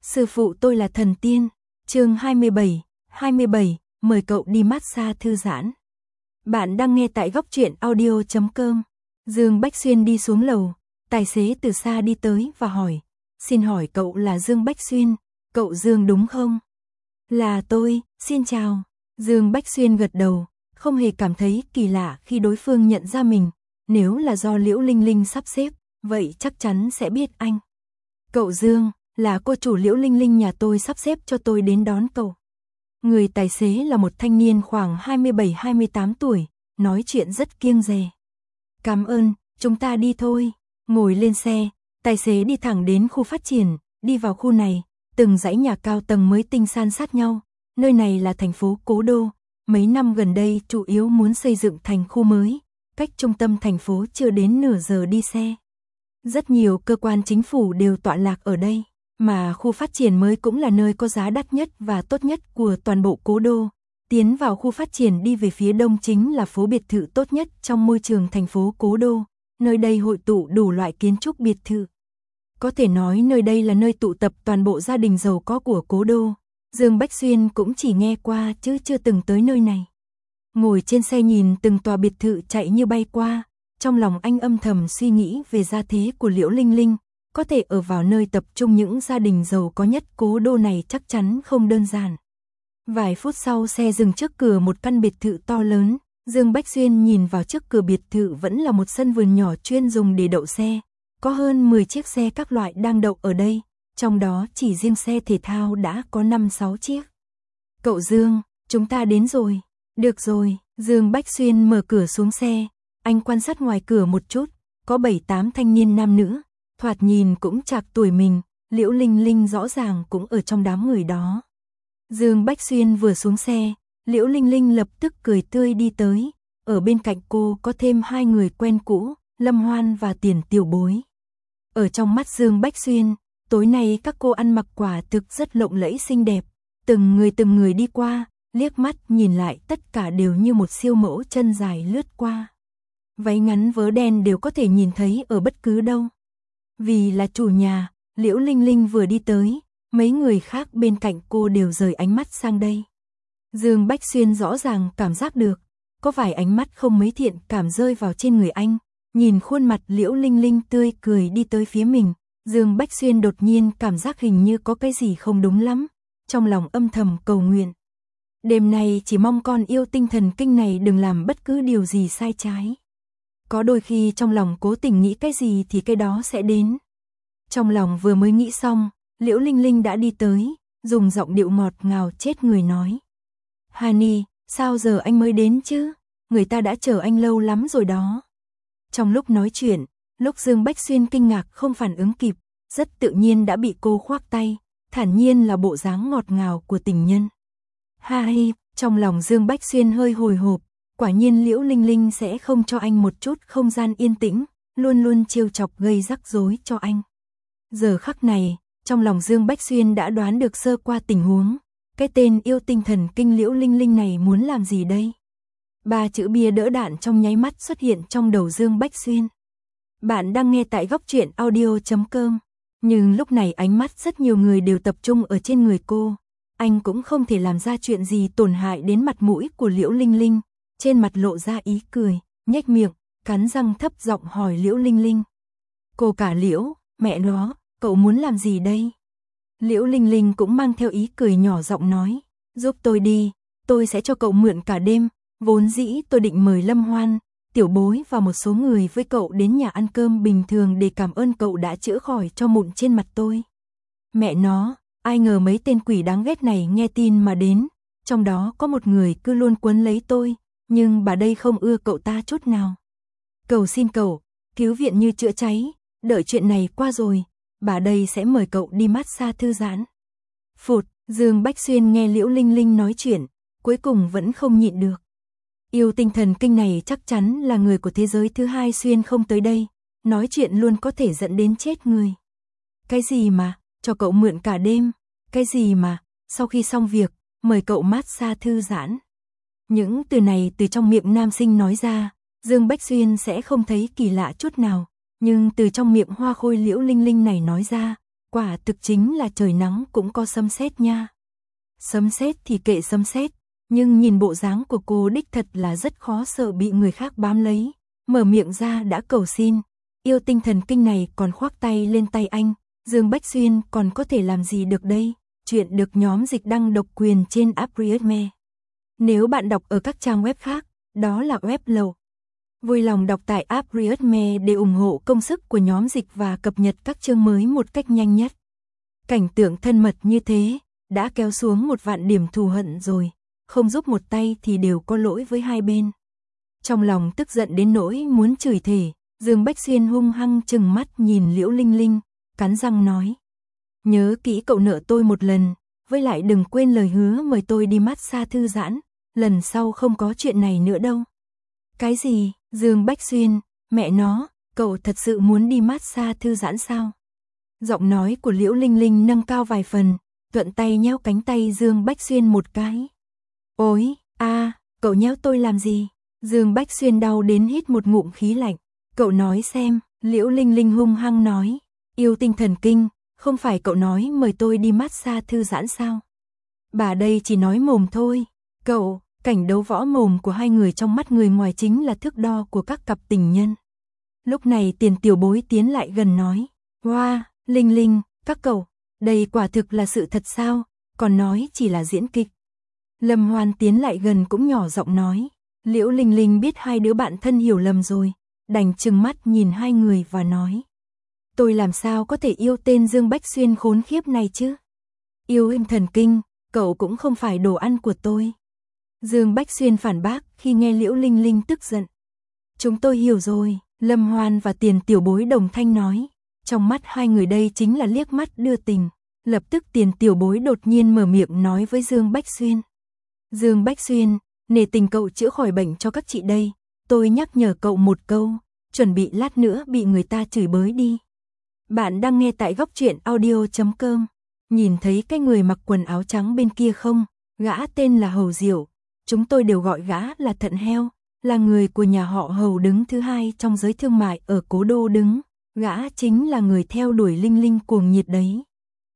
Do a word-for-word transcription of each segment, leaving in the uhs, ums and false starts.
Sư phụ tôi là thần tiên. Chương hai mươi bảy, hai mươi bảy, mời cậu đi massage thư giãn. Bạn đang nghe tại góc truyện audio chấm com. Dương Bách Xuyên đi xuống lầu, tài xế từ xa đi tới và hỏi, xin hỏi cậu là Dương Bách Xuyên, cậu Dương đúng không? Là tôi, xin chào. Dương Bách Xuyên gật đầu, không hề cảm thấy kỳ lạ khi đối phương nhận ra mình, nếu là do Liễu Linh Linh sắp xếp, vậy chắc chắn sẽ biết anh. Cậu Dương, là cô chủ Liễu Linh Linh nhà tôi sắp xếp cho tôi đến đón cậu. Người tài xế là một thanh niên khoảng hai mươi bảy hai mươi tám tuổi, nói chuyện rất kiêng dè. Cảm ơn, chúng ta đi thôi. Ngồi lên xe, tài xế đi thẳng đến khu phát triển, đi vào khu này, từng dãy nhà cao tầng mới tinh san sát nhau. Nơi này là thành phố Cố Đô, mấy năm gần đây chủ yếu muốn xây dựng thành khu mới, cách trung tâm thành phố chưa đến nửa giờ đi xe. Rất nhiều cơ quan chính phủ đều tọa lạc ở đây, mà khu phát triển mới cũng là nơi có giá đắt nhất và tốt nhất của toàn bộ Cố Đô. Tiến vào khu phát triển đi về phía đông chính là phố biệt thự tốt nhất trong môi trường thành phố Cố Đô, nơi đây hội tụ đủ loại kiến trúc biệt thự. Có thể nói nơi đây là nơi tụ tập toàn bộ gia đình giàu có của Cố Đô. Dương Bách Xuyên cũng chỉ nghe qua chứ chưa từng tới nơi này. Ngồi trên xe nhìn từng tòa biệt thự chạy như bay qua, trong lòng anh âm thầm suy nghĩ về gia thế của Liễu Linh Linh, có thể ở vào nơi tập trung những gia đình giàu có nhất Cố Đô này chắc chắn không đơn giản. Vài phút sau xe dừng trước cửa một căn biệt thự to lớn, Dương Bách Xuyên nhìn vào trước cửa biệt thự vẫn là một sân vườn nhỏ chuyên dùng để đậu xe, có hơn mười chiếc xe các loại đang đậu ở đây, trong đó chỉ riêng xe thể thao đã có năm sáu chiếc. Cậu Dương, chúng ta đến rồi. Được rồi, Dương Bách Xuyên mở cửa xuống xe, anh quan sát ngoài cửa một chút, có bảy tám thanh niên nam nữ, thoạt nhìn cũng chạc tuổi mình, Liễu Linh Linh rõ ràng cũng ở trong đám người đó. Dương Bách Xuyên vừa xuống xe, Liễu Linh Linh lập tức cười tươi đi tới, ở bên cạnh cô có thêm hai người quen cũ, Lâm Hoan và Tiền Tiểu Bối. Ở trong mắt Dương Bách Xuyên, tối nay các cô ăn mặc quả thực rất lộng lẫy xinh đẹp, từng người từng người đi qua, liếc mắt nhìn lại tất cả đều như một siêu mẫu chân dài lướt qua. Váy ngắn vớ đen đều có thể nhìn thấy ở bất cứ đâu. Vì là chủ nhà, Liễu Linh Linh vừa đi tới, mấy người khác bên cạnh cô đều rời ánh mắt sang đây. Dương Bách Xuyên rõ ràng cảm giác được, có vài ánh mắt không mấy thiện cảm rơi vào trên người anh, nhìn khuôn mặt Liễu Linh Linh tươi cười đi tới phía mình, Dương Bách Xuyên đột nhiên cảm giác hình như có cái gì không đúng lắm, trong lòng âm thầm cầu nguyện. Đêm nay chỉ mong con yêu tinh thần kinh này đừng làm bất cứ điều gì sai trái. Có đôi khi trong lòng cố tình nghĩ cái gì thì cái đó sẽ đến. Trong lòng vừa mới nghĩ xong, Liễu Linh Linh đã đi tới, dùng giọng điệu ngọt ngào chết người nói. Hani, sao giờ anh mới đến chứ? Người ta đã chờ anh lâu lắm rồi đó. Trong lúc nói chuyện, lúc Dương Bách Xuyên kinh ngạc không phản ứng kịp, rất tự nhiên đã bị cô khoác tay, thản nhiên là bộ dáng ngọt ngào của tình nhân. Ha hi, trong lòng Dương Bách Xuyên hơi hồi hộp, quả nhiên Liễu Linh Linh sẽ không cho anh một chút không gian yên tĩnh, luôn luôn trêu chọc gây rắc rối cho anh. Giờ khắc này, trong lòng Dương Bách Xuyên đã đoán được sơ qua tình huống, cái tên yêu tinh thần kinh Liễu Linh Linh này muốn làm gì đây? Ba chữ bia đỡ đạn trong nháy mắt xuất hiện trong đầu Dương Bách Xuyên. Bạn đang nghe tại góc truyện audio chấm com, nhưng lúc này ánh mắt rất nhiều người đều tập trung ở trên người cô. Anh cũng không thể làm ra chuyện gì tổn hại đến mặt mũi của Liễu Linh Linh, trên mặt lộ ra ý cười, nhếch miệng, cắn răng thấp giọng hỏi Liễu Linh Linh. Cô cả Liễu, mẹ nó, cậu muốn làm gì đây? Liễu Linh Linh cũng mang theo ý cười nhỏ giọng nói, giúp tôi đi, tôi sẽ cho cậu mượn cả đêm, vốn dĩ tôi định mời Lâm Hoan, Tiểu Bối và một số người với cậu đến nhà ăn cơm bình thường để cảm ơn cậu đã chữa khỏi cho mụn trên mặt tôi. Mẹ nó, ai ngờ mấy tên quỷ đáng ghét này nghe tin mà đến, trong đó có một người cứ luôn quấn lấy tôi, nhưng bà đây không ưa cậu ta chút nào. Cầu xin cậu, cứu viện như chữa cháy, đợi chuyện này qua rồi, bà đây sẽ mời cậu đi massage thư giãn. Phụt, Dương Bách Xuyên nghe Liễu Linh Linh nói chuyện, cuối cùng vẫn không nhịn được. Yêu tinh thần kinh này chắc chắn là người của thế giới thứ hai xuyên không tới đây, nói chuyện luôn có thể dẫn đến chết người. Cái gì mà, cho cậu mượn cả đêm, cái gì mà, sau khi xong việc, mời cậu massage thư giãn. Những từ này từ trong miệng nam sinh nói ra, Dương Bách Xuyên sẽ không thấy kỳ lạ chút nào, nhưng từ trong miệng hoa khôi Liễu Linh Linh này nói ra, quả thực chính là trời nắng cũng có sấm sét nha. Sấm sét thì kệ sấm sét, nhưng nhìn bộ dáng của cô đích thật là rất khó sợ bị người khác bám lấy, mở miệng ra đã cầu xin, yêu tinh thần kinh này còn khoác tay lên tay anh, Dương Bách Xuyên còn có thể làm gì được đây? Chuyện được nhóm dịch đăng độc quyền trên Apriotme. Nếu bạn đọc ở các trang web khác, đó là web lậu. Vui lòng đọc tại Apriotme để ủng hộ công sức của nhóm dịch và cập nhật các chương mới một cách nhanh nhất. Cảnh tượng thân mật như thế, đã kéo xuống một vạn điểm thù hận rồi, không giúp một tay thì đều có lỗi với hai bên. Trong lòng tức giận đến nỗi muốn chửi thề, Dương Bách Xuyên hung hăng trừng mắt nhìn Liễu Linh Linh, cắn răng nói. Nhớ kỹ cậu nợ tôi một lần, với lại đừng quên lời hứa mời tôi đi massage thư giãn, lần sau không có chuyện này nữa đâu. Cái gì, Dương Bách Xuyên, mẹ nó, cậu thật sự muốn đi massage thư giãn sao? Giọng nói của Liễu Linh Linh nâng cao vài phần, thuận tay nhéo cánh tay Dương Bách Xuyên một cái. Ôi, a, cậu nhéo tôi làm gì? Dương Bách Xuyên đau đến hít một ngụm khí lạnh. Cậu nói xem, Liễu Linh Linh hung hăng nói, yêu tinh thần kinh, không phải cậu nói mời tôi đi massage thư giãn sao? Bà đây chỉ nói mồm thôi. Cậu, cảnh đấu võ mồm của hai người trong mắt người ngoài chính là thước đo của các cặp tình nhân. Lúc này Tiền Tiểu Bối tiến lại gần nói, wow, Linh Linh, các cậu, đây quả thực là sự thật sao, còn nói chỉ là diễn kịch. Lâm Hoan tiến lại gần cũng nhỏ giọng nói, Liễu Linh Linh biết hai đứa bạn thân hiểu lầm rồi, đành trừng mắt nhìn hai người và nói. Tôi làm sao có thể yêu tên Dương Bách Xuyên khốn khiếp này chứ? Yêu em thần kinh, cậu cũng không phải đồ ăn của tôi. Dương Bách Xuyên phản bác khi nghe Liễu Linh Linh tức giận. Chúng tôi hiểu rồi, Lâm Hoan và Tiền Tiểu Bối đồng thanh nói. Trong mắt hai người đây chính là liếc mắt đưa tình. Lập tức Tiền Tiểu Bối đột nhiên mở miệng nói với Dương Bách Xuyên. Dương Bách Xuyên, nể tình cậu chữa khỏi bệnh cho các chị đây. Tôi nhắc nhở cậu một câu, chuẩn bị lát nữa bị người ta chửi bới đi. Bạn đang nghe tại góc truyện audio chấm com. Nhìn thấy cái người mặc quần áo trắng bên kia không? Gã tên là Hầu Diệu. Chúng tôi đều gọi gã là Thận Heo, là người của nhà họ Hầu đứng thứ hai trong giới thương mại ở Cố Đô đứng. Gã chính là người theo đuổi Linh Linh cuồng nhiệt đấy.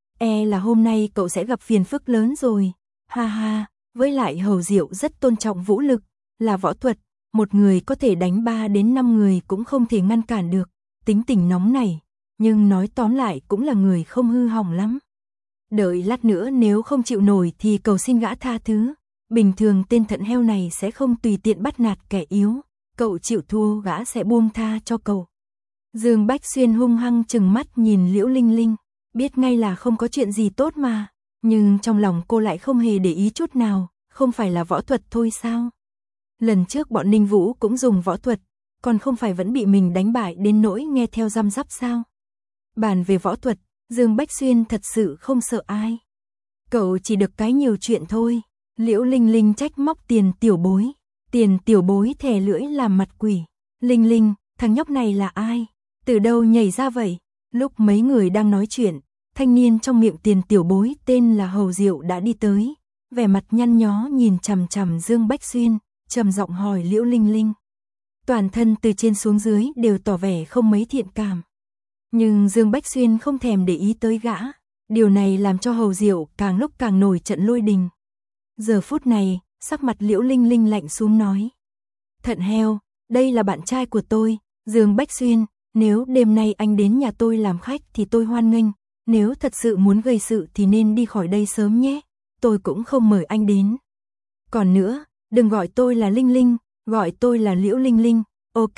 E là hôm nay cậu sẽ gặp phiền phức lớn rồi. Ha ha, với lại Hầu Diệu rất tôn trọng vũ lực, là võ thuật. Một người có thể đánh ba đến năm người cũng không thể ngăn cản được. Tính tình nóng này, nhưng nói tóm lại cũng là người không hư hỏng lắm. Đợi lát nữa nếu không chịu nổi thì cầu xin gã tha thứ. Bình thường tên Thận Heo này sẽ không tùy tiện bắt nạt kẻ yếu. Cậu chịu thua gã sẽ buông tha cho cậu. Dương Bách Xuyên hung hăng trừng mắt nhìn Liễu Linh Linh. Biết ngay là không có chuyện gì tốt mà. Nhưng trong lòng cô lại không hề để ý chút nào. Không phải là võ thuật thôi sao? Lần trước bọn Ninh Vũ cũng dùng võ thuật. Còn không phải vẫn bị mình đánh bại đến nỗi nghe theo răm rắp sao? Bàn về võ thuật, Dương Bách Xuyên thật sự không sợ ai. Cậu chỉ được cái nhiều chuyện thôi. Liễu Linh Linh trách móc Tiền Tiểu Bối. Tiền Tiểu Bối thè lưỡi làm mặt quỷ. Linh Linh, thằng nhóc này là ai? Từ đâu nhảy ra vậy? Lúc mấy người đang nói chuyện, thanh niên trong miệng Tiền Tiểu Bối tên là Hầu Diệu đã đi tới. Vẻ mặt nhăn nhó nhìn chằm chằm Dương Bách Xuyên, trầm giọng hỏi Liễu Linh Linh. Toàn thân từ trên xuống dưới đều tỏ vẻ không mấy thiện cảm. Nhưng Dương Bách Xuyên không thèm để ý tới gã. Điều này làm cho Hầu Diệu càng lúc càng nổi trận lôi đình. Giờ phút này, sắc mặt Liễu Linh Linh lạnh xuống nói. Thận Heo, đây là bạn trai của tôi, Dương Bách Xuyên. Nếu đêm nay anh đến nhà tôi làm khách thì tôi hoan nghênh. Nếu thật sự muốn gây sự thì nên đi khỏi đây sớm nhé. Tôi cũng không mời anh đến. Còn nữa, đừng gọi tôi là Linh Linh, gọi tôi là Liễu Linh Linh, ok.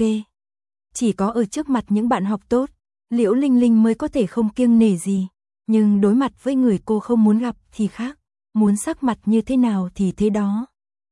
Chỉ có ở trước mặt những bạn học tốt, Liễu Linh Linh mới có thể không kiêng nể gì. Nhưng đối mặt với người cô không muốn gặp thì khác. Muốn sắc mặt như thế nào thì thế đó.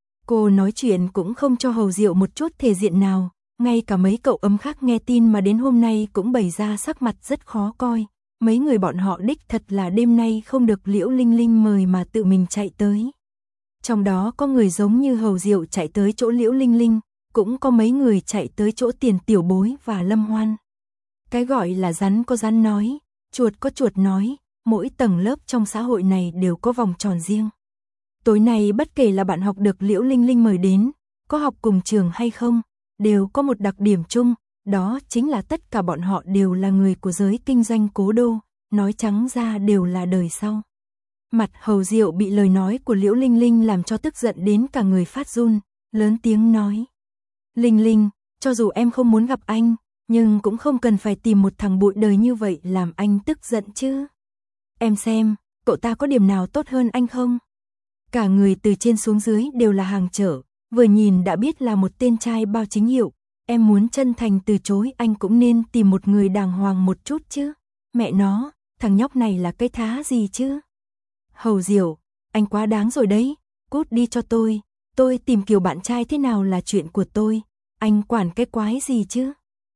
Cô nói chuyện cũng không cho Hầu Diệu một chút thể diện nào. Ngay cả mấy cậu ấm khác nghe tin mà đến hôm nay cũng bày ra sắc mặt rất khó coi. Mấy người bọn họ đích thật là đêm nay không được Liễu Linh Linh mời mà tự mình chạy tới. Trong đó có người giống như Hầu Diệu chạy tới chỗ Liễu Linh Linh, cũng có mấy người chạy tới chỗ Tiền Tiểu Bối và Lâm Hoan. Cái gọi là rắn có rắn nói, chuột có chuột nói, mỗi tầng lớp trong xã hội này đều có vòng tròn riêng. Tối nay bất kể là bạn học được Liễu Linh Linh mời đến, có học cùng trường hay không, đều có một đặc điểm chung, đó chính là tất cả bọn họ đều là người của giới kinh doanh Cố Đô, nói trắng ra đều là đời sau. Mặt Hầu Diệu bị lời nói của Liễu Linh Linh làm cho tức giận đến cả người phát run, lớn tiếng nói. Linh Linh, cho dù em không muốn gặp anh, nhưng cũng không cần phải tìm một thằng bụi đời như vậy làm anh tức giận chứ. Em xem, cậu ta có điểm nào tốt hơn anh không? Cả người từ trên xuống dưới đều là hàng trở, vừa nhìn đã biết là một tên trai bao chính hiệu. Em muốn chân thành từ chối anh cũng nên tìm một người đàng hoàng một chút chứ. Mẹ nó, thằng nhóc này là cái thá gì chứ? Hầu Diệu, anh quá đáng rồi đấy, cút đi cho tôi. Tôi tìm kiểu bạn trai thế nào là chuyện của tôi, anh quản cái quái gì chứ?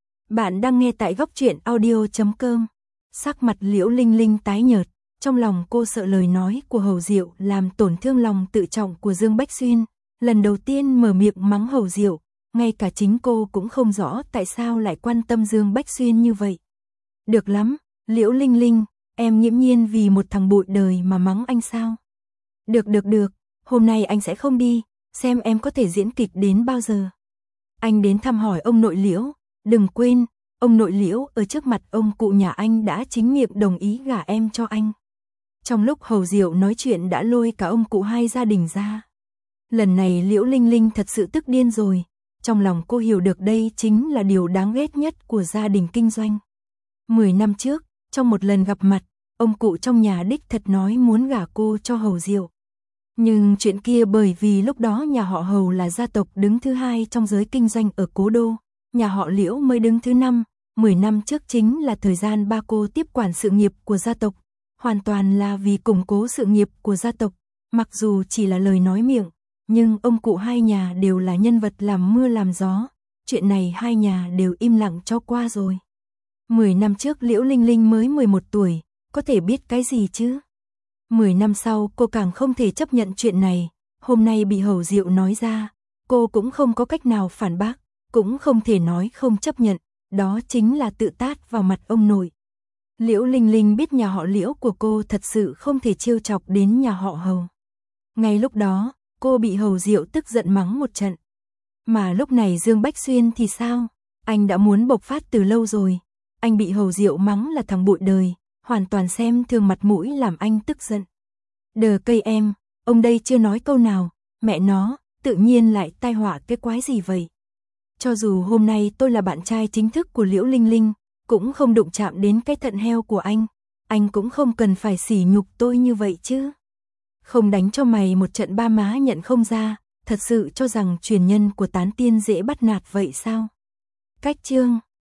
Bạn đang nghe tại góc truyện audio chấm com. Sắc mặt Liễu Linh Linh tái nhợt, trong lòng cô sợ lời nói của Hầu Diệu làm tổn thương lòng tự trọng của Dương Bách Xuyên. Lần đầu tiên mở miệng mắng Hầu Diệu, ngay cả chính cô cũng không rõ tại sao lại quan tâm Dương Bách Xuyên như vậy. Được lắm, Liễu Linh Linh, em nghiễm nhiên vì một thằng bụi đời mà mắng anh sao? Được được được, hôm nay anh sẽ không đi, xem em có thể diễn kịch đến bao giờ. Anh đến thăm hỏi ông nội Liễu, đừng quên, ông nội Liễu ở trước mặt ông cụ nhà anh đã chính miệng đồng ý gả em cho anh. Trong lúc Hầu Diệu nói chuyện đã lôi cả ông cụ hai gia đình ra. Lần này Liễu Linh Linh thật sự tức điên rồi, trong lòng cô hiểu được đây chính là điều đáng ghét nhất của gia đình kinh doanh. Mười năm trước, trong một lần gặp mặt, ông cụ trong nhà đích thật nói muốn gả cô cho Hầu Diệu. Nhưng chuyện kia bởi vì lúc đó nhà họ Hầu là gia tộc đứng thứ hai trong giới kinh doanh ở Cố Đô, nhà họ Liễu mới đứng thứ năm, mười năm trước chính là thời gian ba cô tiếp quản sự nghiệp của gia tộc, hoàn toàn là vì củng cố sự nghiệp của gia tộc, mặc dù chỉ là lời nói miệng, nhưng ông cụ hai nhà đều là nhân vật làm mưa làm gió, chuyện này hai nhà đều im lặng cho qua rồi. Mười năm trước Liễu Linh Linh mới mười một tuổi, có thể biết cái gì chứ? Mười năm sau cô càng không thể chấp nhận chuyện này, hôm nay bị Hầu Diệu nói ra, cô cũng không có cách nào phản bác, cũng không thể nói không chấp nhận, đó chính là tự tát vào mặt ông nội. Liễu Linh Linh biết nhà họ Liễu của cô thật sự không thể trêu chọc đến nhà họ Hầu. Ngay lúc đó, cô bị Hầu Diệu tức giận mắng một trận. Mà lúc này Dương Bách Xuyên thì sao? Anh đã muốn bộc phát từ lâu rồi. Anh bị Hầu Diệu mắng là thằng bụi đời, hoàn toàn xem thường mặt mũi làm anh tức giận. Đờ cây em, ông đây chưa nói câu nào, mẹ nó, tự nhiên lại tai họa cái quái gì vậy? Cho dù hôm nay tôi là bạn trai chính thức của Liễu Linh Linh, cũng không đụng chạm đến cái thận heo của anh, anh cũng không cần phải sỉ nhục tôi như vậy chứ. Không đánh cho mày một trận ba má nhận không ra, thật sự cho rằng truyền nhân của tán tiên dễ bắt nạt vậy sao? Cách chương